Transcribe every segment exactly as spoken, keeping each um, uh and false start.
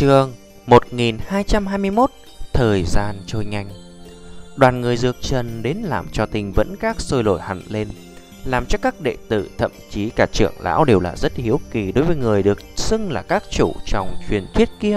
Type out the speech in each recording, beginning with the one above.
Chương một nghìn hai trăm hai mươi mốt. Thời gian trôi nhanh. Đoàn người dược trần đến làm cho Tinh Vẫn Các sôi nổi hẳn lên, làm cho các đệ tử, thậm chí cả trưởng lão đều là rất hiếu kỳ đối với người được xưng là các chủ trong truyền thuyết kia.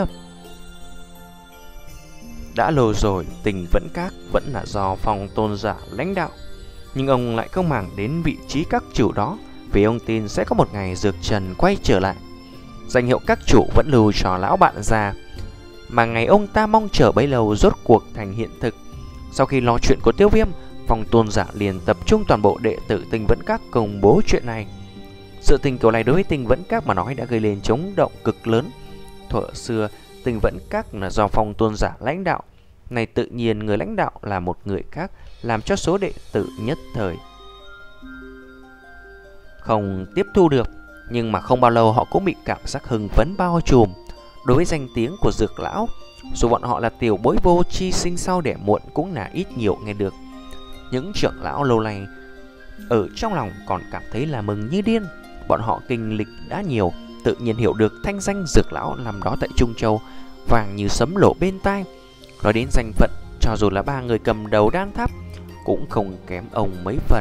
Đã lâu rồi Tinh Vẫn Các vẫn là do Phong tôn giả lãnh đạo, nhưng ông lại không màng đến vị trí các chủ đó, vì ông tin sẽ có một ngày dược trần quay trở lại. Danh hiệu các chủ vẫn lưu cho lão bạn già, mà ngày ông ta mong chờ bấy lâu rốt cuộc thành hiện thực. Sau khi lo chuyện của Tiêu Viêm, Phong tôn giả liền tập trung toàn bộ đệ tử Tinh Vẫn Các công bố chuyện này. Sự tình kiểu này đối với Tinh Vẫn Các mà nói đã gây lên chấn động cực lớn. Thuở xưa Tinh Vẫn Các là do Phong tôn giả lãnh đạo, này tự nhiên người lãnh đạo là một người khác, làm cho số đệ tử nhất thời không tiếp thu được. Nhưng mà không bao lâu họ cũng bị cảm giác hưng phấn bao trùm đối với danh tiếng của dược lão. Dù bọn họ là tiểu bối vô tri, sinh sau đẻ muộn cũng là ít nhiều nghe được. Những trưởng lão lâu nay ở trong lòng còn cảm thấy là mừng như điên. Bọn họ kinh lịch đã nhiều, tự nhiên hiểu được thanh danh dược lão nằm đó tại Trung Châu vàng như sấm lộ bên tai. Nói đến danh phận, cho dù là ba người cầm đầu đan tháp cũng không kém ông mấy phần.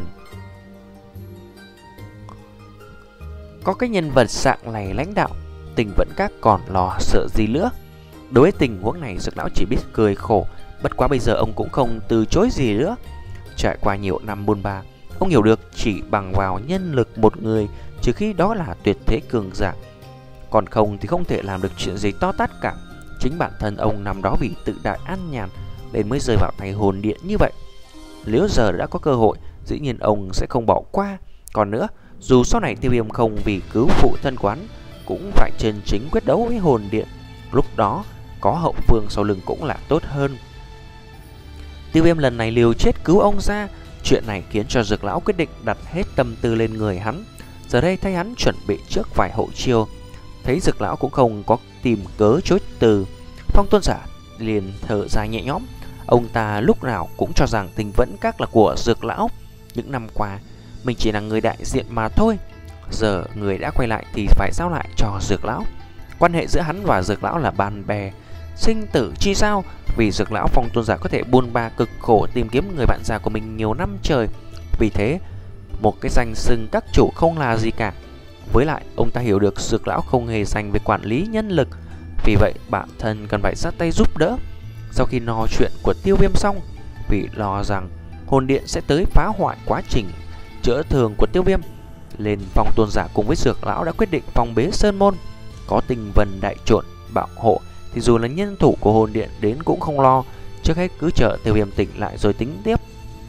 Có cái nhân vật dạng này lãnh đạo, Tinh Vẫn Các còn lo sợ gì nữa. Đối với tình huống này, dược lão chỉ biết cười khổ. Bất quá bây giờ ông cũng không từ chối gì nữa. Trải qua nhiều năm buôn ba, ông hiểu được chỉ bằng vào nhân lực một người, trừ khi đó là tuyệt thế cường giả, còn không thì không thể làm được chuyện gì to tát cả. Chính bản thân ông năm đó vì tự đại an nhàn nên mới rơi vào tay hồn điện như vậy. Nếu giờ đã có cơ hội, dĩ nhiên ông sẽ không bỏ qua. Còn nữa, dù sau này Tiêu Viêm không vì cứu phụ thân quán, cũng phải chân chính quyết đấu với hồn điện. Lúc đó có hậu phương sau lưng cũng là tốt hơn. Tiêu Viêm lần này liều chết cứu ông ra. Chuyện này khiến cho dược lão quyết định đặt hết tâm tư lên người hắn. Giờ đây thay hắn chuẩn bị trước vài hậu chiêu. Thấy dược lão cũng không có tìm cớ chối từ, Phong tôn giả liền thở dài nhẹ nhõm. Ông ta lúc nào cũng cho rằng Tinh Vẫn Các là của dược lão. Những năm qua mình chỉ là người đại diện mà thôi. Giờ người đã quay lại thì phải giao lại cho dược lão. Quan hệ giữa hắn và dược lão là bạn bè sinh tử chi sao. Vì dược lão, Phong tôn giả có thể buôn ba cực khổ tìm kiếm người bạn già của mình nhiều năm trời. Vì thế một cái danh xưng các chủ không là gì cả. Với lại ông ta hiểu được dược lão không hề dành về quản lý nhân lực, vì vậy bản thân cần phải sát tay giúp đỡ. Sau khi nói chuyện của Tiêu Viêm xong, vì lo rằng hồn điện sẽ tới phá hoại quá trình chữa thương của Tiêu Viêm, lên Phong tôn giả cùng với dược lão đã quyết định phong bế sơn môn. Có Tinh Vân đại trộn bảo hộ thì dù là nhân thủ của hồn điện đến cũng không lo. Trước hết cứ chờ Tiêu Viêm tỉnh lại rồi tính tiếp.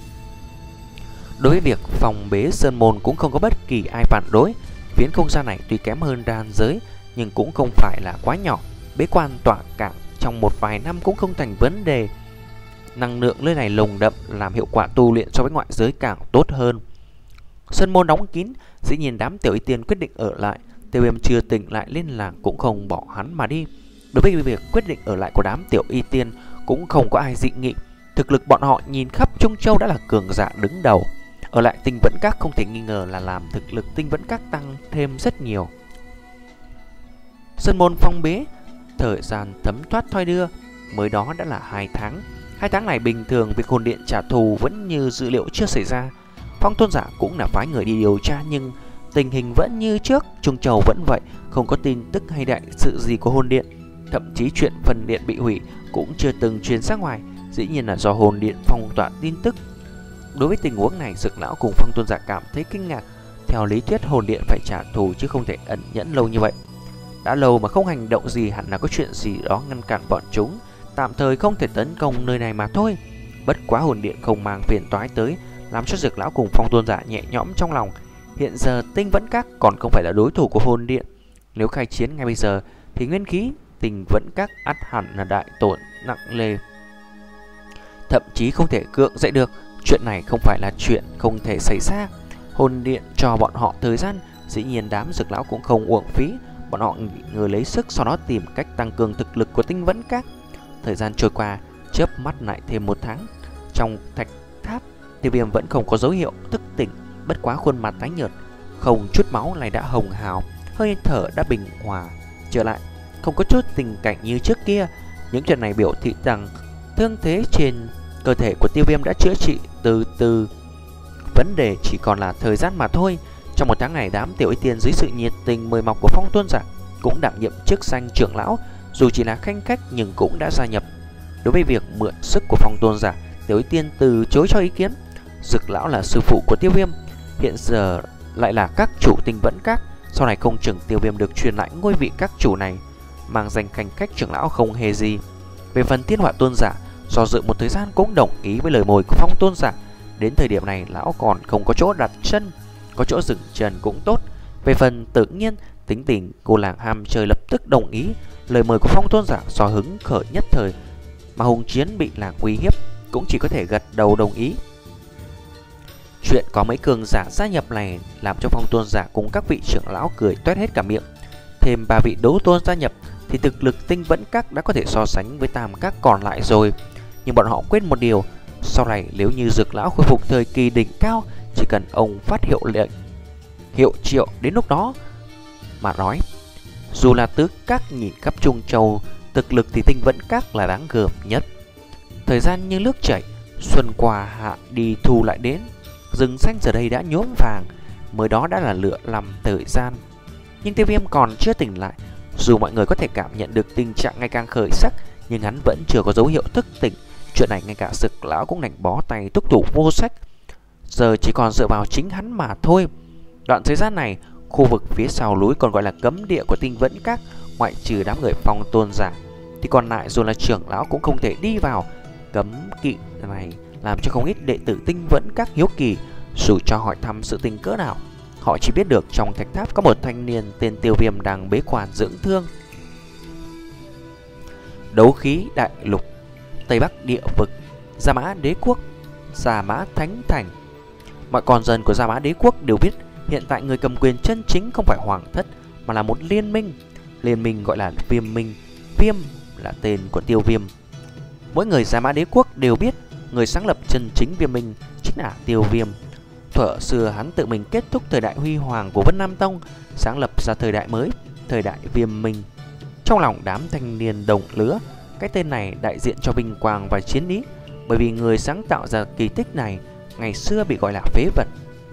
Đối với việc phong bế sơn môn cũng không có bất kỳ ai phản đối. Phiến không gian này tuy kém hơn đan giới nhưng cũng không phải là quá nhỏ. Bế quan tỏa cảng trong một vài năm cũng không thành vấn đề. Năng lượng nơi này lồng đậm, làm hiệu quả tu luyện so với ngoại giới càng tốt hơn. Sơn môn đóng kín, dĩ nhiên đám tiểu y tiên quyết định ở lại. Tiêu Viêm chưa tỉnh lại lên làng cũng không bỏ hắn mà đi. Đối với việc quyết định ở lại của đám tiểu y tiên cũng không có ai dị nghị. Thực lực bọn họ nhìn khắp Trung Châu đã là cường giả đứng đầu. Ở lại Tinh Vẫn Các không thể nghi ngờ là làm thực lực Tinh Vẫn Các tăng thêm rất nhiều. Sơn môn phong bế, thời gian thấm thoát thoi đưa, mới đó đã là hai tháng. Hai tháng này bình thường việc hồn điện trả thù vẫn như dữ liệu chưa xảy ra. Phong tôn giả cũng là phái người đi điều tra, nhưng tình hình vẫn như trước. Trung Châu vẫn vậy, không có tin tức hay đại sự gì của hồn điện. Thậm chí chuyện phần điện bị hủy cũng chưa từng truyền ra ngoài. Dĩ nhiên là do hồn điện phong tỏa tin tức. Đối với tình huống này, dược lão cùng Phong tôn giả cảm thấy kinh ngạc. Theo lý thuyết hồn điện phải trả thù chứ không thể ẩn nhẫn lâu như vậy. Đã lâu mà không hành động gì, hẳn là có chuyện gì đó ngăn cản bọn chúng, tạm thời không thể tấn công nơi này mà thôi. Bất quá hồn điện không mang phiền toái tới, làm cho dược lão cùng Phong tôn giả nhẹ nhõm trong lòng. Hiện giờ Tinh Vẫn Các còn không phải là đối thủ của hồn điện. Nếu khai chiến ngay bây giờ thì nguyên khí Tinh Vẫn Các ắt hẳn là đại tổn nặng nề, thậm chí không thể cưỡng dậy được. Chuyện này không phải là chuyện không thể xảy ra. Hồn điện cho bọn họ thời gian, dĩ nhiên đám dược lão cũng không uổng phí. Bọn họ nghỉ ngơi lấy sức, sau đó tìm cách tăng cường thực lực của Tinh Vẫn Các. Thời gian trôi qua, chớp mắt lại thêm một tháng. Trong thạch tháp, Tiêu Viêm vẫn không có dấu hiệu thức tỉnh. Bất quá khuôn mặt tái nhợt, không chút máu này đã hồng hào, hơi thở đã bình hòa trở lại. không có chút tình cảnh như trước kia. Những chuyện này biểu thị rằng thương thế trên cơ thể của Tiêu Viêm đã chữa trị từ từ. Vấn đề chỉ còn là thời gian mà thôi. Trong một tháng này, đám Tiểu Y Tiên dưới sự nhiệt tình mời mọc của Phong Tôn Giả cũng đảm nhiệm chức danh trưởng lão, dù chỉ là khanh khách nhưng cũng đã gia nhập. Đối với việc mượn sức của Phong Tôn Giả, Tiểu Y Tiên từ chối cho ý kiến. Dực lão là sư phụ của Tiêu Viêm, hiện giờ lại là các chủ Tinh Vẫn Các, sau này không chừng Tiêu Viêm được truyền lại ngôi vị các chủ này, mang danh khanh khách trưởng lão không hề gì. Về phần Thiên Hỏa Tôn Giả, do dự một thời gian cũng đồng ý với lời mời của Phong Tôn Giả. Đến thời điểm này, lão còn không có chỗ đặt chân, có chỗ dừng chân cũng tốt. Về phần Tự Nhiên, tính tình cô làng ham chơi lập tức đồng ý lời mời của Phong Tôn Giả. Do hứng khởi nhất thời mà Hùng Chiến bị làng uy hiếp, cũng chỉ có thể gật đầu đồng ý. Chuyện có mấy cường giả gia nhập này làm cho Phong Tôn Giả cùng các vị trưởng lão cười toét hết cả miệng. Thêm ba vị đấu tôn gia nhập thì thực lực Tinh Vẫn Các đã có thể so sánh với tam các còn lại rồi. Nhưng bọn họ quên một điều, sau này nếu như Dực lão khôi phục thời kỳ đỉnh cao, chỉ cần ông phát hiệu lệnh hiệu triệu, đến lúc đó mà nói, dù là tứ các nhìn khắp Trung Châu, thực lực thì Tinh Vẫn Các là đáng gờm nhất. Thời gian như nước chảy, xuân qua hạ đi thu lại đến, rừng xanh giờ đây đã nhuốm vàng, mới đó đã là lựa lầm thời gian. Nhưng Tiêu Viêm còn chưa tỉnh lại. Dù mọi người có thể cảm nhận được tình trạng ngày càng khởi sắc, nhưng hắn vẫn chưa có dấu hiệu thức tỉnh. Chuyện này ngay cả Dực lão cũng đành bó tay thúc thủ vô sách, giờ chỉ còn dựa vào chính hắn mà thôi. Đoạn thời gian này, khu vực phía sau núi còn gọi là cấm địa của Tinh Vẫn Các, ngoại trừ đám người Phong Tôn Giả thì còn lại dù là trưởng lão cũng không thể đi vào. Cấm kỵ này làm cho không ít đệ tử Tinh Vẫn Các hiếu kỳ, dù cho hỏi thăm sự tình cỡ nào, họ chỉ biết được trong thạch tháp có một thanh niên tên Tiêu Viêm đang bế quan dưỡng thương. Đấu khí đại lục, Tây Bắc địa vực, Gia Mã Đế Quốc, Gia Mã Thánh Thành. Mọi con dân của Gia Mã Đế Quốc đều biết hiện tại người cầm quyền chân chính không phải Hoàng thất mà là một liên minh. Liên minh gọi là Viêm Minh. Viêm là tên của Tiêu Viêm. Mỗi người Gia Mã Đế Quốc đều biết người sáng lập chân chính Viêm Minh chính là Tiêu Viêm. Thuở xưa hắn tự mình kết thúc thời đại huy hoàng của Vân Nam Tông, sáng lập ra thời đại mới, thời đại Viêm Minh. Trong lòng đám thanh niên đồng lứa, cái tên này đại diện cho vinh quang và chiến ý, bởi vì người sáng tạo ra kỳ tích này ngày xưa bị gọi là phế vật.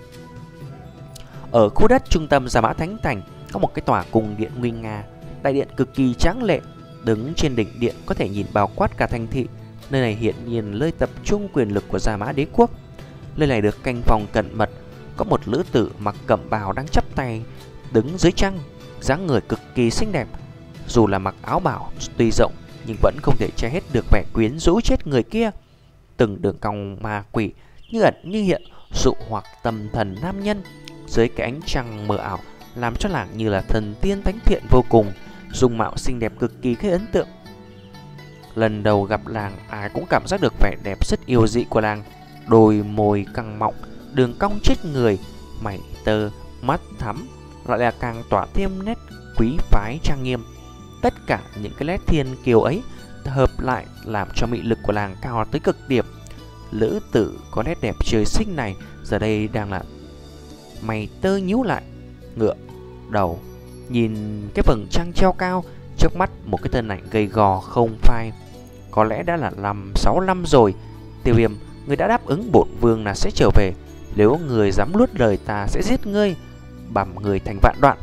Ở khu đất trung tâm Gia Mã Thánh Thành có một cái tòa cung điện nguy nga, đại điện cực kỳ tráng lệ. Đứng trên đỉnh điện có thể nhìn bao quát cả thành thị. Nơi này hiện nhiên nơi tập trung quyền lực của Gia Mã Đế Quốc. Nơi này được canh phòng cẩn mật, có một nữ tử mặc cẩm bào đang chắp tay đứng dưới trăng, dáng người cực kỳ xinh đẹp. Dù là mặc áo bào tuy rộng nhưng vẫn không thể che hết được vẻ quyến rũ chết người kia. Từng đường cong ma quỷ như ẩn như hiện, dụ hoặc tâm thần nam nhân dưới cái ánh trăng mờ ảo, làm cho nàng như là thần tiên thánh thiện vô cùng, dung mạo xinh đẹp cực kỳ gây ấn tượng. Lần đầu gặp nàng, ai cũng cảm giác được vẻ đẹp rất yêu dị của nàng. Đôi môi căng mọng, đường cong chết người, mày tơ, mắt thắm, lại là càng tỏa thêm nét quý phái trang nghiêm. Tất cả những cái nét thiên kiều ấy hợp lại làm cho mị lực của nàng cao tới cực điểm. Lữ tử có nét đẹp trời sinh này giờ đây đang là mày tơ nhíu lại, ngựa đầu nhìn cái vầng trăng treo cao trước mắt, một cái thân ảnh gầy gò không phai, có lẽ đã là năm sáu năm rồi. Tiêu Viêm, người đã đáp ứng bổn vương là sẽ trở về, nếu người dám nuốt lời ta sẽ giết ngươi, bằm người thành vạn đoạn.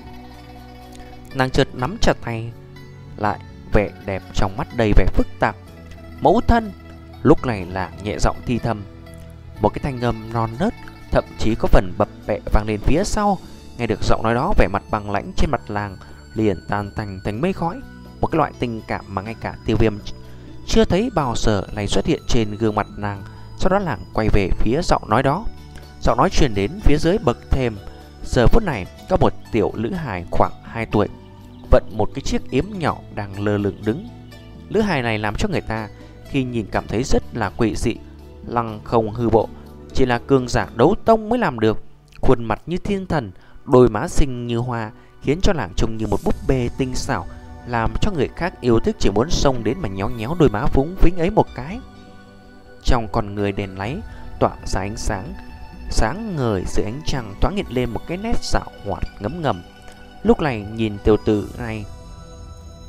Nàng chợt nắm chặt tay lại, vẻ đẹp trong mắt đầy vẻ phức tạp. Mẫu thân. Lúc này là nhẹ giọng thi thầm, một cái thanh âm non nớt, thậm chí có phần bập bẹ vang lên phía sau. Nghe được giọng nói đó, vẻ mặt bằng lãnh trên mặt nàng liền tan tành thành mây khói. Một cái loại tình cảm mà ngay cả Tiêu Viêm chưa thấy bao giờ này xuất hiện trên gương mặt nàng. Sau đó nàng quay về phía giọng nói đó. Giọng nói truyền đến phía dưới bậc thềm. Giờ phút này có một tiểu nữ hài khoảng hai tuổi, vận một cái chiếc yếm nhỏ đang lơ lửng đứng. Nữ hài này làm cho người ta khi nhìn cảm thấy rất là quỷ dị, lăng không hư bộ, chỉ là cường giả đấu tông mới làm được. Khuôn mặt như thiên thần, đôi má xinh như hoa, khiến cho nàng trông như một búp bê tinh xảo, làm cho người khác yêu thích chỉ muốn xông đến mà nhéo nhéo đôi má phúng phính ấy một cái. Trong con người đèn láy tỏa ra ánh sáng sáng ngời dưới ánh trăng, thoáng hiện lên một cái nét xảo hoạt ngấm ngầm. Lúc này nhìn tiểu tử này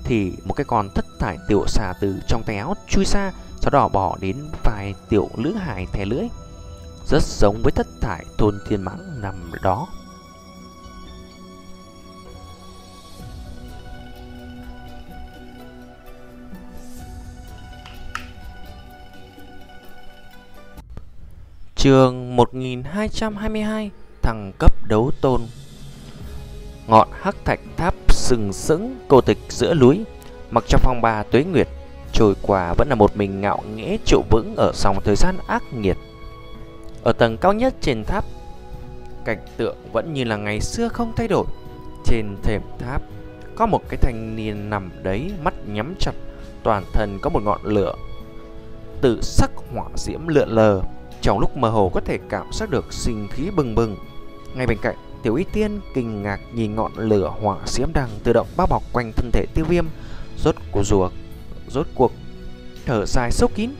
thì một cái con thất thải tiểu xà từ trong tay áo chui ra, sau đó bỏ đến vài tiểu lữ hài thè lưỡi, rất giống với thất thải thôn thiên mãng nằm đó. Chương một nghìn hai trăm hai mươi hai, thăng cấp đấu tôn. Ngọn hắc thạch tháp sừng sững cô tịch giữa núi, mặc cho phong ba tuế nguyệt trôi qua vẫn là một mình ngạo nghễ trụ vững ở dòng thời gian ác nghiệt. Ở tầng cao nhất trên tháp, cảnh tượng vẫn như là ngày xưa không thay đổi. Trên thềm tháp có một cái thanh niên nằm đấy, mắt nhắm chặt, toàn thân có một ngọn lửa tự sắc hỏa diễm lượn lờ. Trong lúc mơ hồ có thể cảm giác được sinh khí bừng bừng. Ngay bên cạnh, Tiểu Y Tiên kinh ngạc nhìn ngọn lửa hỏa diễm đang tự động bao bọc quanh thân thể Tiêu Viêm. Rốt của rùa, rốt cuộc thở dài sâu kín.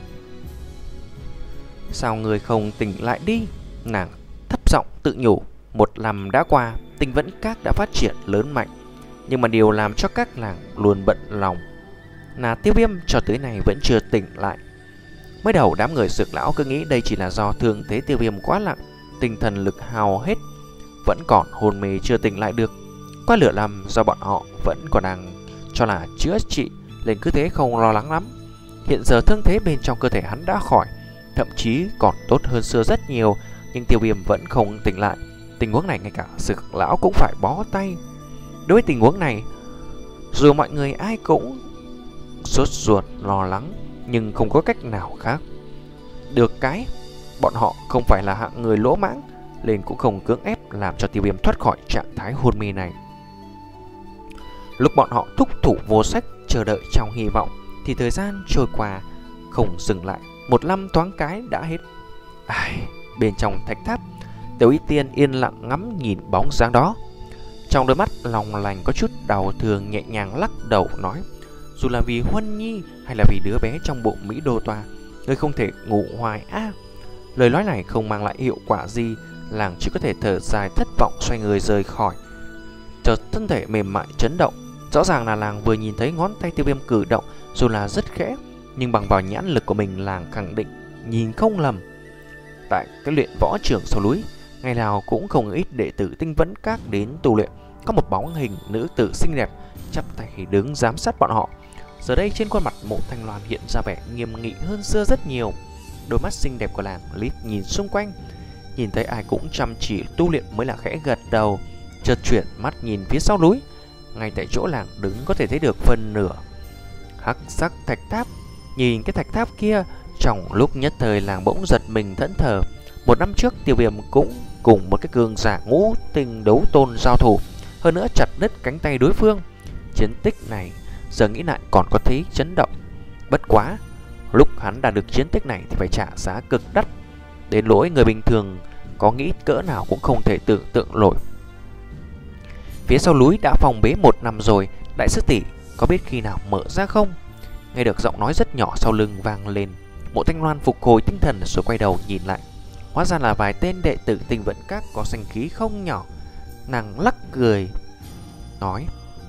Sao người không tỉnh lại đi? Nàng thấp giọng tự nhủ. Một năm đã qua, Tinh Vẫn Các đã phát triển lớn mạnh, nhưng mà điều làm cho các làng luôn bận lòng là Tiêu Viêm cho tới nay vẫn chưa tỉnh lại. Mới đầu đám người Dược lão cứ nghĩ đây chỉ là do thương thế Tiêu Viêm quá nặng, tinh thần lực hao hết, vẫn còn hôn mê chưa tỉnh lại được. Qua lửa lầm do bọn họ vẫn còn đang cho là chữa trị, nên cứ thế không lo lắng lắm. Hiện giờ thương thế bên trong cơ thể hắn đã khỏi, thậm chí còn tốt hơn xưa rất nhiều, nhưng Tiêu Viêm vẫn không tỉnh lại. Tình huống này ngay cả Dược lão cũng phải bó tay. Đối với tình huống này, dù mọi người ai cũng sốt ruột lo lắng, nhưng không có cách nào khác. Được cái, bọn họ không phải là hạng người lỗ mãng, nên cũng không cưỡng ép làm cho Tiêu Viêm thoát khỏi trạng thái hôn mê này. Lúc bọn họ thúc thủ vô sách chờ đợi trong hy vọng, thì thời gian trôi qua không dừng lại. Một năm thoáng cái đã hết. Ai, bên trong thạch tháp, Tiểu Y Tiên yên lặng ngắm nhìn bóng dáng đó. Trong đôi mắt lòng lành có chút đau thương, nhẹ nhàng lắc đầu nói: dù là vì Huân Nhi hay là vì đứa bé trong bụng Mỹ Đô Toa, ngươi không thể ngủ hoài á. À, lời nói này không mang lại hiệu quả gì, làng chỉ có thể thở dài thất vọng xoay người rời khỏi. Chợt thân thể mềm mại chấn động. Rõ ràng là làng vừa nhìn thấy ngón tay Tiêu Viêm cử động, dù là rất khẽ, nhưng bằng vào nhãn lực của mình, làng khẳng định nhìn không lầm. Tại cái luyện võ trường sau núi, ngày nào cũng không ít đệ tử Tinh Vẫn Các đến tu luyện. Có một bóng hình nữ tử xinh đẹp chắp tay đứng giám sát bọn họ. Giờ đây trên khuôn mặt Mộ Thanh Loan hiện ra vẻ nghiêm nghị hơn xưa rất nhiều. Đôi mắt xinh đẹp của làng liếc nhìn xung quanh, nhìn thấy ai cũng chăm chỉ tu luyện mới là khẽ gật đầu. Chợt chuyển mắt nhìn phía sau núi, ngay tại chỗ làng đứng có thể thấy được phần nửa hắc sắc thạch tháp. Nhìn cái thạch tháp kia, trong lúc nhất thời làng bỗng giật mình thẫn thờ. Một năm trước Tiêu Viêm cũng cùng một cái cường giả ngũ tinh đấu tôn giao thủ, hơn nữa chặt đứt cánh tay đối phương. Chiến tích này giờ nghĩ lại còn có thấy chấn động. Bất quá, lúc hắn đạt được chiến tích này thì phải trả giá cực đắt, đến lỗi người bình thường có nghĩ cỡ nào cũng không thể tưởng tượng nổi. Phía sau núi đã phòng bế một năm rồi, đại sư tỷ có biết khi nào mở ra không? Nghe được giọng nói rất nhỏ sau lưng vang lên, Mộ Thanh Loan phục hồi tinh thần rồi quay đầu nhìn lại. Hóa ra là vài tên đệ tử Tinh Vẫn Các có danh khí không nhỏ. Nàng lắc cười nói: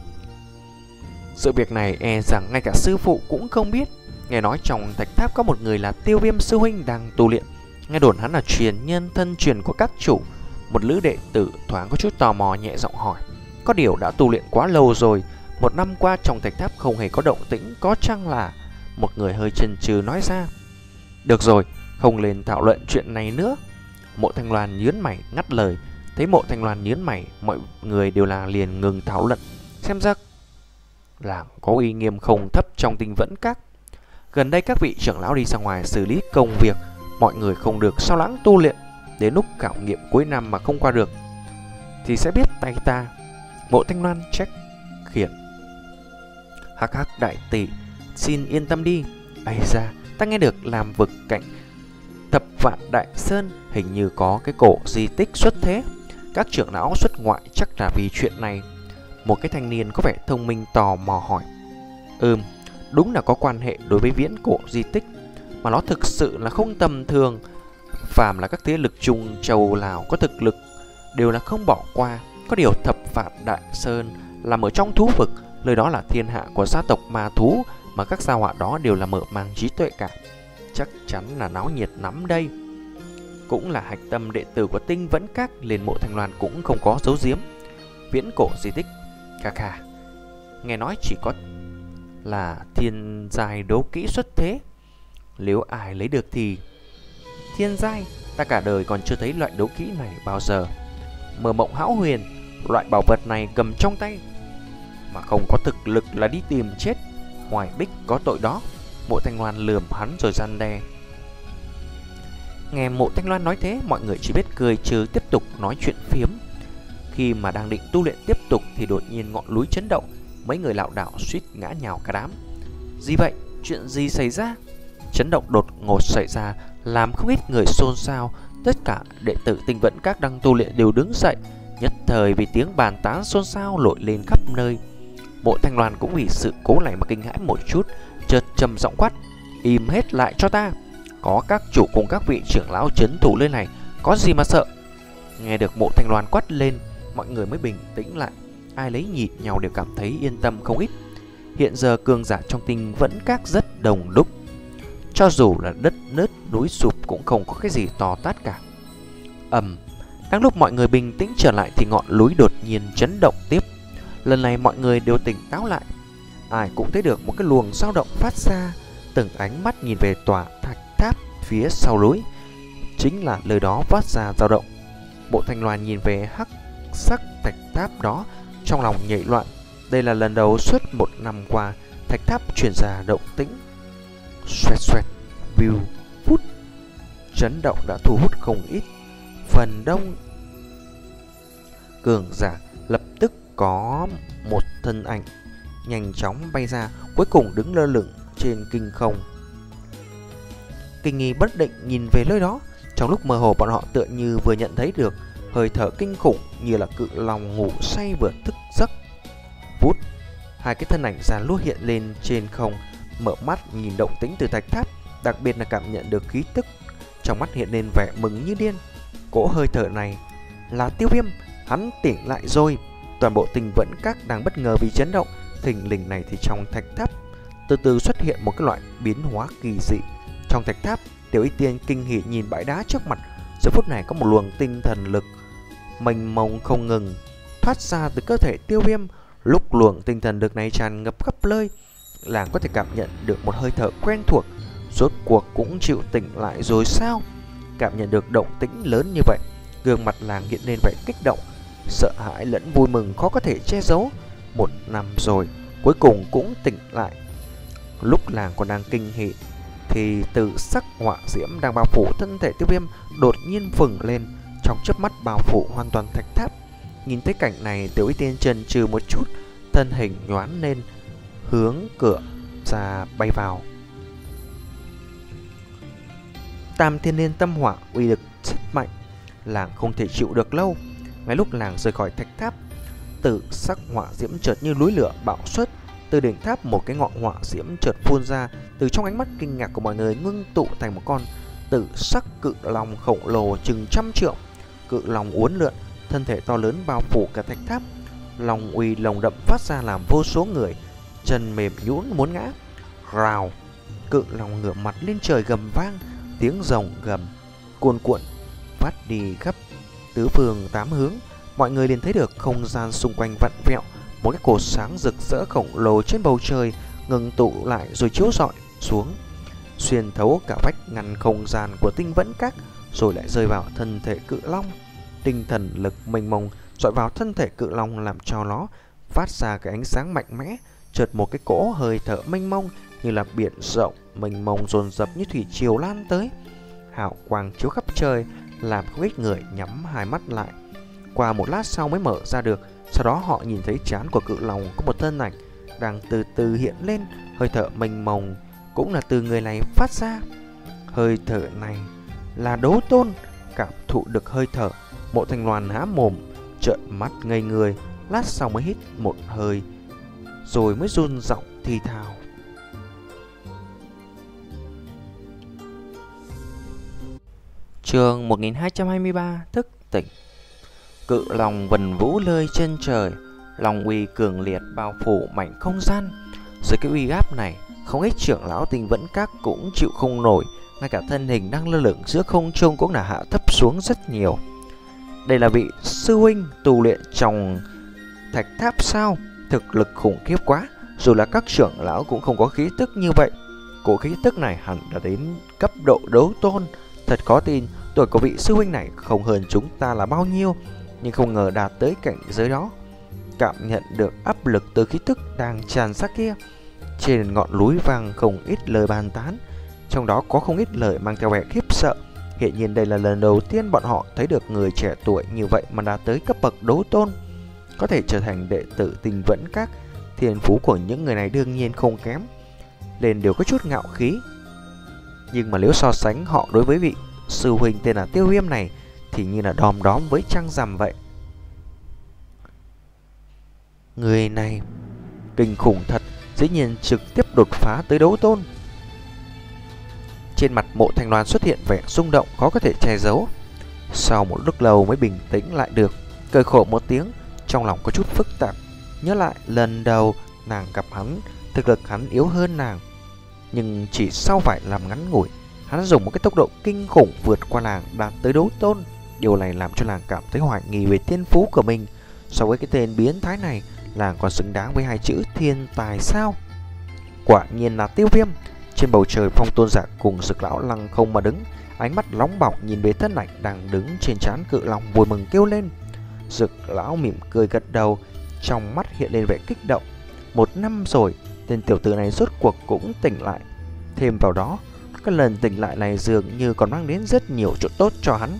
sự việc này e rằng ngay cả sư phụ cũng không biết. Nghe nói trong thạch tháp có một người là Tiêu Viêm sư huynh đang tu luyện. Nghe đồn hắn là truyền nhân thân truyền của các chủ. Một lữ đệ tử thoáng có chút tò mò nhẹ giọng hỏi: có điều đã tu luyện quá lâu rồi, một năm qua trong thạch tháp không hề có động tĩnh, có chăng là... Một người hơi chần chừ nói ra: được rồi, không nên thảo luận chuyện này nữa. Mộ Thanh Loan nhướng mày ngắt lời. Thấy Mộ Thanh Loan nhướng mày, mọi người đều là liền ngừng thảo luận. Xem ra làng có uy nghiêm không thấp trong Tinh Vẫn Các. Gần đây các vị trưởng lão đi ra ngoài xử lý công việc, mọi người không được sao lãng tu luyện. Đến lúc khảo nghiệm cuối năm mà không qua được thì sẽ biết tay ta. Mộ Thanh Loan trách khiển: hắc hắc đại tỷ, xin yên tâm đi. Ây da, ta nghe được làm vực cạnh Thập Vạn Đại Sơn hình như có cái cổ di tích xuất thế. Các trưởng lão xuất ngoại chắc là vì chuyện này. Một cái thanh niên có vẻ thông minh tò mò hỏi: Ừm, đúng là có quan hệ đối với viễn cổ di tích, mà nó thực sự là không tầm thường. Phàm là các thế lực Trung Châu Lào có thực lực đều là không bỏ qua. Có điều Thập Vạn Đại Sơn nằm ở trong thú vực, Nơi đó là thiên hạ của gia tộc ma thú, mà các gia họa đó đều là mở mang trí tuệ cả. Chắc chắn là náo nhiệt lắm đây. Cũng là hạch tâm đệ tử của Tinh Vẫn Các, liền Mộ Thanh Loan cũng không có giấu giếm. Viễn cổ di tích, kha kha, nghe nói chỉ có là thiên giai đấu kỹ xuất thế. Nếu ai lấy được thì thiên giai, ta cả đời còn chưa thấy loại đấu kỹ này bao giờ. Mơ mộng hão huyền, loại bảo vật này cầm trong tay mà không có thực lực là đi tìm chết. Hoài Bích có tội đó. Mộ Thanh Loan lườm hắn rồi răn đe. Nghe Mộ Thanh Loan nói thế, mọi người chỉ biết cười chứ tiếp tục nói chuyện phiếm. Khi mà đang định tu luyện tiếp tục thì đột nhiên ngọn núi chấn động, mấy người lảo đảo suýt ngã nhào cả đám. Gì vậy? Chuyện gì xảy ra? Chấn động đột ngột xảy ra làm không ít người xôn xao. Tất cả đệ tử Tinh Vẫn Các đang tu luyện đều đứng dậy, nhất thời vì tiếng bàn tán xôn xao nổi lên khắp nơi. Mộ Thanh Loan cũng vì sự cố này mà kinh hãi một chút, chợt trầm giọng quát: im hết lại cho ta! Có các chủ cùng các vị trưởng lão trấn thủ nơi này, có gì mà sợ? Nghe được Mộ Thanh Loan quát lên, mọi người mới bình tĩnh lại. Ai lấy nhịp nhau đều cảm thấy yên tâm không ít. Hiện giờ cường giả trong Tinh Vẫn Các rất đông đúc, cho dù là đất nứt núi sụp cũng không có cái gì to tát cả. Ầm, đang lúc mọi người bình tĩnh trở lại thì ngọn núi đột nhiên chấn động tiếp. Lần này mọi người đều tỉnh táo lại. Ai cũng thấy được một cái luồng dao động phát ra, từng ánh mắt nhìn về tòa thạch tháp phía sau núi, chính là nơi đó phát ra dao động. Mộ Thanh Loan nhìn về hắc sắc thạch tháp đó, trong lòng nhảy loạn. Đây là lần đầu suốt một năm qua thạch tháp truyền ra động tĩnh. Xoẹt xoẹt, view, phút. Chấn động đã thu hút không ít. Phần đông cường giả lập tức có một thân ảnh nhanh chóng bay ra, cuối cùng đứng lơ lửng trên kinh không. Kinh nghi bất định nhìn về nơi đó. Trong lúc mơ hồ, bọn họ tựa như vừa nhận thấy được hơi thở kinh khủng, như là cự long ngủ say vừa thức giấc. Vút, hai cái thân ảnh già lua hiện lên trên không, mở mắt nhìn động tĩnh từ thạch tháp, đặc biệt là cảm nhận được khí tức, trong mắt hiện lên vẻ mừng như điên. Cỗ hơi thở này là Tiêu Viêm, hắn tỉnh lại rồi. Toàn bộ Tinh Vẫn Các đang bất ngờ vì chấn động. Thình lình này thì trong thạch tháp từ từ xuất hiện một cái loại biến hóa kỳ dị. Trong thạch tháp, Tiểu Y Tiên kinh hỉ nhìn bãi đá trước mặt. Giờ phút này có một luồng tinh thần lực mênh mông không ngừng thoát ra từ cơ thể Tiêu Viêm. Lúc luồng tinh thần lực này tràn ngập khắp nơi, làng có thể cảm nhận được một hơi thở quen thuộc. Rốt cuộc cũng chịu tỉnh lại rồi sao? Cảm nhận được động tĩnh lớn như vậy, gương mặt làng hiện lên vẻ kích động, sợ hãi lẫn vui mừng khó có thể che giấu. Một năm rồi, cuối cùng cũng tỉnh lại. Lúc làng còn đang kinh hỉ thì từ sắc hỏa diễm đang bao phủ thân thể Tiêu Viêm đột nhiên phừng lên, trong chớp mắt bao phủ hoàn toàn thạch tháp. Nhìn thấy cảnh này, Tiểu Y Tiên chần chừ một chút, thân hình nhoáng lên hướng cửa ra bay vào. Tam Thiên Liên Tâm Hỏa uy lực rất mạnh, làng không thể chịu được lâu. Ngay lúc làng rời khỏi thạch tháp, tử sắc hỏa diễm chợt như núi lửa bạo xuất. Từ đỉnh tháp một cái ngọn hỏa diễm chợt phun ra, từ trong ánh mắt kinh ngạc của mọi người ngưng tụ thành một con tử sắc cự long khổng lồ chừng trăm trượng. Cự long uốn lượn, thân thể to lớn bao phủ cả thạch tháp. Long uy lồng đậm phát ra làm vô số người chân mềm nhũn muốn ngã. Rào, cự long ngửa mặt lên trời gầm vang, tiếng rồng gầm cuồn cuộn phát đi khắp tứ phương tám hướng. Mọi người liền thấy được không gian xung quanh vặn vẹo, một cái cột sáng rực rỡ khổng lồ trên bầu trời ngừng tụ lại rồi chiếu rọi xuống, xuyên thấu cả vách ngăn không gian của Tinh Vẫn Các, rồi lại rơi vào thân thể cự long. Tinh thần lực mênh mông dọi vào thân thể cự long, làm cho nó phát ra cái ánh sáng mạnh mẽ. Chợt một cái cỗ hơi thở mênh mông như là biển rộng mênh mông dồn dập như thủy triều lan tới, hào quang chiếu khắp trời, làm không ít người nhắm hai mắt lại. Qua một lát sau mới mở ra được. Sau đó họ nhìn thấy trán của cự long có một thân ảnh đang từ từ hiện lên, hơi thở mênh mông cũng là từ người này phát ra. Hơi thở này là Đấu Tôn. Cảm thụ được hơi thở, Mộ Thanh Loan há mồm trợn mắt ngây người, lát sau mới hít một hơi, rồi mới run giọng thì thào: Chương một nghìn hai trăm hai mươi ba, thức tỉnh. Cự long vần vũ lơi trên trời, Long uy cường liệt bao phủ mảnh không gian. Dưới cái uy áp này, không ít trưởng lão Tinh Vẫn Các cũng chịu không nổi, ngay cả thân hình đang lơ lửng giữa không trung cũng là hạ thấp xuống rất nhiều. Đây là vị sư huynh tu luyện trong thạch tháp sao? Thực lực khủng khiếp quá, dù là các trưởng lão cũng không có khí tức như vậy. Cổ khí tức này hẳn đã đến cấp độ đấu tôn. Thật khó tin, tuổi của vị sư huynh này không hơn chúng ta là bao nhiêu, nhưng không ngờ đạt tới cảnh giới đó. Cảm nhận được áp lực từ khí tức đang tràn ra kia. Trên ngọn núi vang không ít lời bàn tán, trong đó có không ít lời mang theo vẻ khiếp sợ. Hiện nhiên đây là lần đầu tiên bọn họ thấy được người trẻ tuổi như vậy mà đã tới cấp bậc đấu tôn, có thể trở thành đệ tử Tinh Vẫn Các. Thiên phú của những người này đương nhiên không kém, nên đều có chút ngạo khí. Nhưng mà nếu so sánh họ đối với vị sư huynh tên là Tiêu Viêm này thì như là đom đóm với trăng rằm vậy. Người này kinh khủng thật, dĩ nhiên trực tiếp đột phá tới đấu tôn. Trên mặt Mộ Thanh Loan xuất hiện vẻ rung động khó có thể che giấu. Sau một lúc lâu mới bình tĩnh lại được, cười khổ một tiếng, trong lòng có chút phức tạp. Nhớ lại lần đầu nàng gặp hắn, thực lực hắn yếu hơn nàng, nhưng chỉ sau vài làm ngắn ngủi, hắn dùng một cái tốc độ kinh khủng vượt qua nàng, đạt tới đấu tôn. Điều này làm cho nàng cảm thấy hoài nghi về thiên phú của mình. So với cái tên biến thái này, nàng còn xứng đáng với hai chữ thiên tài sao? Quả nhiên là Tiêu Viêm. Trên bầu trời, Phong Tôn Giả cùng Dực Lão lăng không mà đứng, ánh mắt nóng bỏng nhìn về thân ảnh đang đứng trên trán Cự Long, vui mừng kêu lên. Dực Lão mỉm cười gật đầu, trong mắt hiện lên vẻ kích động. Một năm rồi, tên tiểu tử này rốt cuộc cũng tỉnh lại. Thêm vào đó, cái lần tỉnh lại này dường như còn mang đến rất nhiều chỗ tốt cho hắn.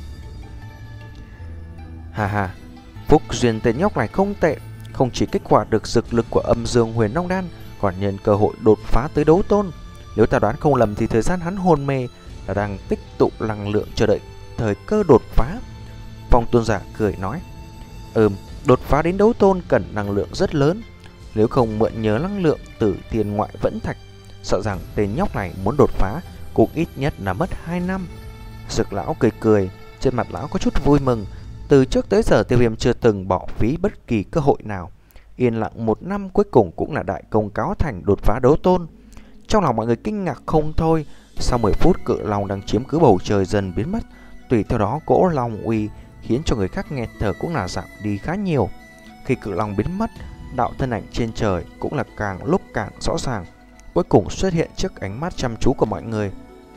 Hà hà, phúc duyên tên nhóc này không tệ, không chỉ kích hoạt được dược lực của Âm Dương Huyền Long Đan, còn nhân cơ hội đột phá tới đấu tôn. Nếu ta đoán không lầm thì thời gian hắn hôn mê là đang tích tụ năng lượng chờ đợi thời cơ đột phá. Phong Tôn Giả cười nói, Ừm, đột phá đến đấu tôn cần năng lượng rất lớn. Nếu không mượn nhớ năng lượng từ thiên ngoại vẫn thạch, sợ rằng tên nhóc này muốn đột phá cũng ít nhất là mất hai năm. Dực Lão cười cười, trên mặt lão có chút vui mừng. Từ trước tới giờ Tiêu Viêm chưa từng bỏ phí bất kỳ cơ hội nào. Yên lặng một năm cuối cùng cũng là đại công cáo thành đột phá đấu tôn. Trong lòng mọi người kinh ngạc không thôi. Sau mười phút, Cự Long đang chiếm cứ bầu trời dần biến mất. Tùy theo đó, cỗ long uy khiến cho người khác nghe thở cũng là giảm đi khá nhiều. Khi Cự Long biến mất, đạo thân ảnh trên trời cũng là càng lúc càng rõ ràng, cuối cùng xuất hiện trước ánh mắt chăm chú của mọi người.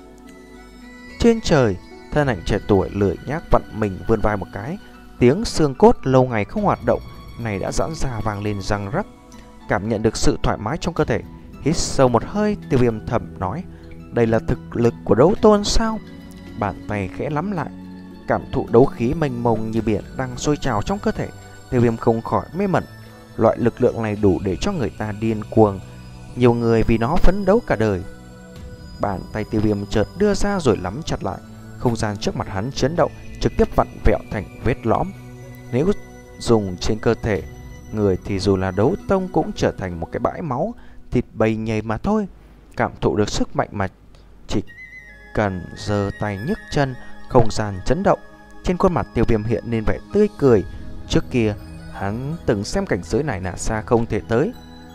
Trên trời, thân ảnh trẻ tuổi lười nhác vặn mình vươn vai một cái, tiếng xương cốt lâu ngày không hoạt động này đã giãn ra vang lên răng rắc. Cảm nhận được sự thoải mái trong cơ thể, hít sâu một hơi, Tiêu Viêm thầm nói, đây là thực lực của đấu tôn sao? Bàn tay khẽ nắm lại, cảm thụ đấu khí mênh mông như biển đang sôi trào trong cơ thể. Tiêu Viêm không khỏi mê mẩn. Loại lực lượng này đủ để cho người ta điên cuồng, nhiều người vì nó phấn đấu cả đời. Bàn tay Tiêu Viêm chợt đưa ra rồi nắm chặt lại, không gian trước mặt hắn chấn động, trực tiếp vặn vẹo thành vết lõm. Nếu dùng trên cơ thể người thì dù là đấu tông cũng trở thành một cái bãi máu, thịt bầy nhầy mà thôi. Cảm thụ được sức mạnh mà chỉ cần giơ tay nhấc chân, không gian chấn động. Trên khuôn mặt Tiêu Viêm hiện lên vẻ tươi cười. Trước kia hắn từng xem cảnh giới này là xa không thể tới,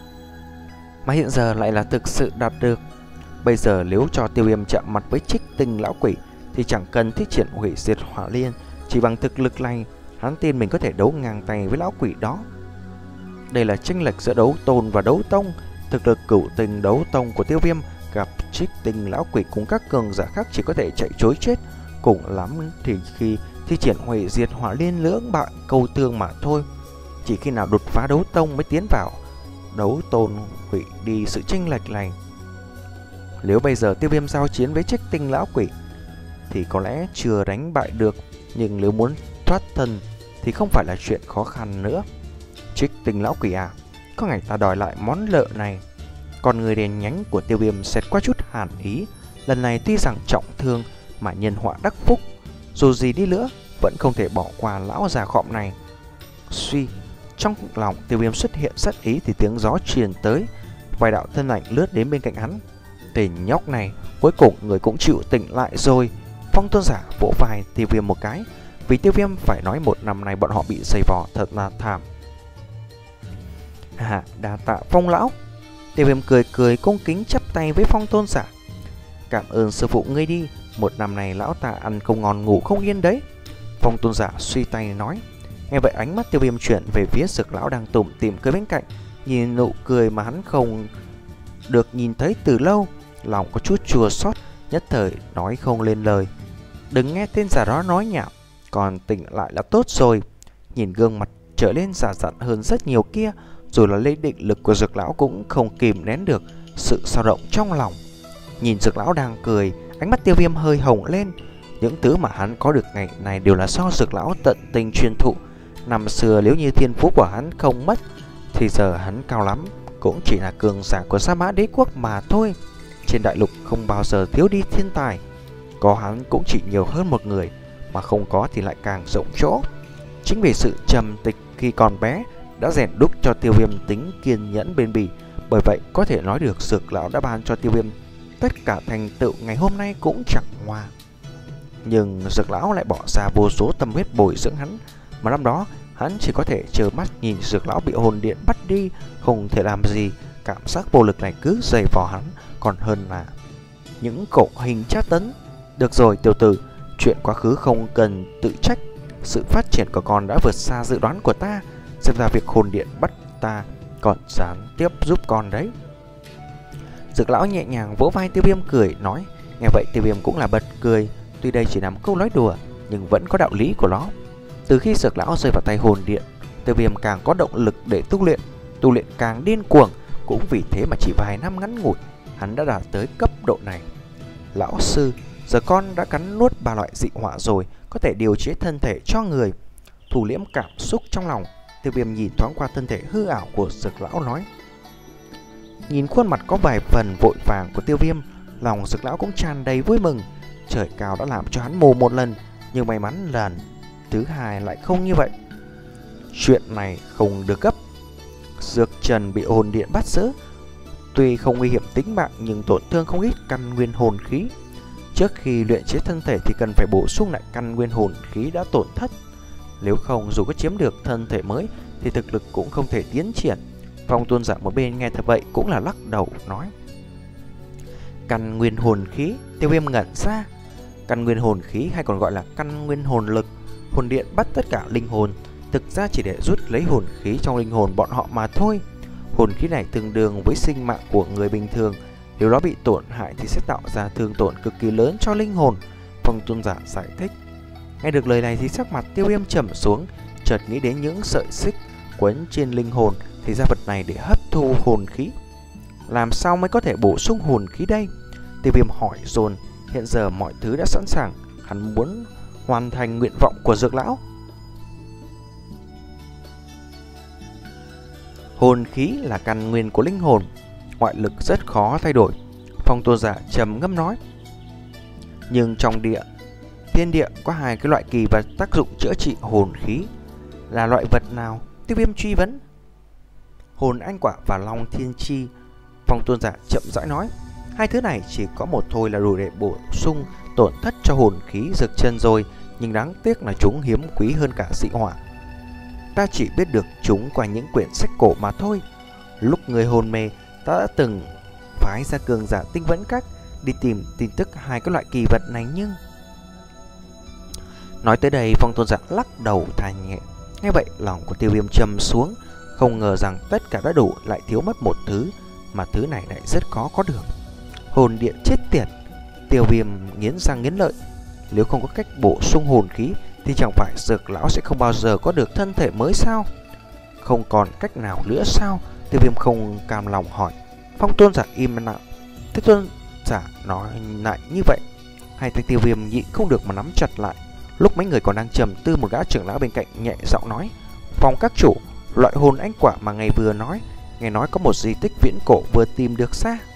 mà hiện giờ lại là thực sự đạt được. Bây giờ nếu cho Tiêu Viêm chạm mặt với Trích Tinh lão quỷ thì chẳng cần thiết triển hủy diệt hỏa liên, chỉ bằng thực lực này hắn tin mình có thể đấu ngang tay với lão quỷ đó. Đây là chênh lệch giữa đấu tôn và đấu tông. Thực lực cửu tinh đấu tông của Tiêu Viêm gặp Trích Tinh lão quỷ cùng các cường giả khác chỉ có thể chạy trối chết, cùng lắm thì khi thi triển hủy diệt hỏa liên lưỡng bại câu thương mà thôi. Chỉ khi nào đột phá đấu tông mới tiến vào đấu tôn hủy đi sự chênh lệch này. Nếu bây giờ Tiêu Viêm giao chiến với Trích Tinh lão quỷ thì có lẽ chưa đánh bại được, nhưng nếu muốn thoát thân thì không phải là chuyện khó khăn nữa. Trích Tinh lão quỷ à, có ngày ta đòi lại món nợ này. Còn người đèn nhánh của Tiêu Viêm xẹt qua chút hàn ý. Lần này tuy rằng trọng thương mà nhân họa đắc phúc, dù gì đi nữa vẫn không thể bỏ qua lão già khọm này. Suy, trong lòng Tiêu Viêm xuất hiện sát ý thì tiếng gió truyền tới, vài đạo thân ảnh lướt đến bên cạnh hắn. Tên nhóc này cuối cùng người cũng chịu tỉnh lại rồi. Phong Tôn Giả vỗ vai Tiêu Viêm một cái, vì Tiêu Viêm phải nói một năm nay bọn họ bị dày vò thật là thảm. À, đa tạ Phong lão. Tiêu Viêm cười cười cung kính chắp tay với Phong tôn giả. Cảm ơn sư phụ ngươi đi, một năm này lão ta ăn không ngon ngủ không yên đấy. Phong tôn giả suy tay nói. Nghe vậy ánh mắt Tiêu Viêm chuyển về phía Dược lão đang tủm tỉm cười bên cạnh, nhìn nụ cười mà hắn không được nhìn thấy từ lâu, lòng có chút chua xót, nhất thời nói không lên lời. Đừng nghe tên già đó nói nhảm, còn tỉnh lại là tốt rồi. Nhìn gương mặt trở lên già dặn hơn rất nhiều kia, rồi là lấy định lực của Dược lão cũng không kìm nén được sự dao động trong lòng. Nhìn Dược lão đang cười, ánh mắt Tiêu Viêm hơi hồng lên. Những thứ mà hắn có được ngày này đều là do Dược lão tận tình truyền thụ. Năm xưa nếu như thiên phú của hắn không mất thì giờ hắn cao lắm cũng chỉ là cường giả của Sa Mã Đế quốc mà thôi. Trên đại lục không bao giờ thiếu đi thiên tài, có hắn cũng chỉ nhiều hơn một người, mà không có thì lại càng rộng chỗ. Chính vì sự trầm tịch khi còn bé đã rèn đúc cho Tiêu Viêm tính kiên nhẫn bền bỉ. Bởi vậy có thể nói được Dược lão đã ban cho Tiêu Viêm tất cả thành tựu ngày hôm nay cũng chẳng hòa. Nhưng Dược lão lại bỏ ra vô số tâm huyết bồi dưỡng hắn, mà năm đó hắn chỉ có thể chờ mắt nhìn Dược lão bị hồn điện bắt đi, không thể làm gì. Cảm giác vô lực này cứ dày vò hắn còn hơn là những cổ hình tra tấn. Được rồi tiểu tử, chuyện quá khứ không cần tự trách. Sự phát triển của con đã vượt xa dự đoán của ta, xem ra việc hồn điện bắt ta còn gián tiếp giúp con đấy. Dược lão nhẹ nhàng vỗ vai Tiêu Viêm cười nói. Nghe vậy Tiêu Viêm cũng là bật cười. Tuy đây chỉ là một câu nói đùa nhưng vẫn có đạo lý của nó. Từ khi Dược lão rơi vào tay hồn điện, Tiêu Viêm càng có động lực để tu luyện, tu luyện càng điên cuồng. Cũng vì thế mà chỉ vài năm ngắn ngủi hắn đã đạt tới cấp độ này. Lão sư, giờ con đã cắn nuốt ba loại dị họa rồi, có thể điều chế thân thể cho người. Thủ liễm cảm xúc trong lòng, Tiêu Viêm nhìn thoáng qua thân thể hư ảo của Dược lão nói. Nhìn khuôn mặt có vài phần vội vàng của Tiêu Viêm, lòng Dược lão cũng tràn đầy vui mừng. Trời cao đã làm cho hắn mù một lần, nhưng may mắn lần thứ hai lại không như vậy. Chuyện này không được gấp. Dược Trần bị hồn điện bắt giữ, tuy không nguy hiểm tính mạng nhưng tổn thương không ít căn nguyên hồn khí. Trước khi luyện chế thân thể thì cần phải bổ sung lại căn nguyên hồn khí đã tổn thất. Nếu không dù có chiếm được thân thể mới thì thực lực cũng không thể tiến triển. Phong tôn giả một bên nghe thật vậy cũng là lắc đầu nói. Căn nguyên hồn khí. Tiêu Viêm ngẩn ra. Căn nguyên hồn khí hay còn gọi là căn nguyên hồn lực. Hồn điện bắt tất cả linh hồn, thực ra chỉ để rút lấy hồn khí trong linh hồn bọn họ mà thôi. Hồn khí này tương đương với sinh mạng của người bình thường, nếu nó bị tổn hại thì sẽ tạo ra thương tổn cực kỳ lớn cho linh hồn. Phong tôn giả giải thích. Nghe được lời này thì sắc mặt Tiêu Viêm trầm xuống, chợt nghĩ đến những sợi xích quấn trên linh hồn thì ra vật này để hấp thu hồn khí. Làm sao mới có thể bổ sung hồn khí đây? Tiêu Viêm hỏi dồn. Hiện giờ mọi thứ đã sẵn sàng, hắn muốn hoàn thành nguyện vọng của Dược lão. Hồn khí là căn nguyên của linh hồn, ngoại lực rất khó thay đổi. Phong tôn giả trầm ngâm nói. Nhưng trong địa thiên địa có hai cái loại kỳ vật tác dụng chữa trị hồn khí. Là loại vật nào? Tiêu Viêm truy vấn. Hồn anh quả và long thiên chi. Phong tôn giả chậm rãi nói. Hai thứ này chỉ có một thôi là đủ để bổ sung tổn thất cho hồn khí Dược Trần rồi, nhưng đáng tiếc là chúng hiếm quý hơn cả dị hỏa. Ta chỉ biết được chúng qua những quyển sách cổ mà thôi. Lúc người hồn mê, ta đã từng phái ra cường giả tinh vẫn các đi tìm tin tức hai cái loại kỳ vật này, nhưng... Nói tới đây Phong tôn giả lắc đầu thả nhẹ. Nghe vậy lòng của Tiêu Viêm trầm xuống, không ngờ rằng tất cả đã đủ lại thiếu mất một thứ, mà thứ này lại rất khó có được. Hồn điện chết tiệt. Tiêu Viêm nghiến răng nghiến lợi. Nếu không có cách bổ sung hồn khí thì chẳng phải Dược lão sẽ không bao giờ có được thân thể mới sao? Không còn cách nào nữa sao? Tiêu Viêm không cam lòng hỏi. Phong tôn giả im lặng. Thế tôn giả nói lại như vậy, hai tay Tiêu Viêm nhịn không được mà nắm chặt lại. Lúc mấy người còn đang trầm tư, một gã trưởng lão bên cạnh nhẹ giọng nói. Phong các chủ, loại hồn anh quả mà ngày vừa nói, nghe nói có một di tích viễn cổ vừa tìm được ra.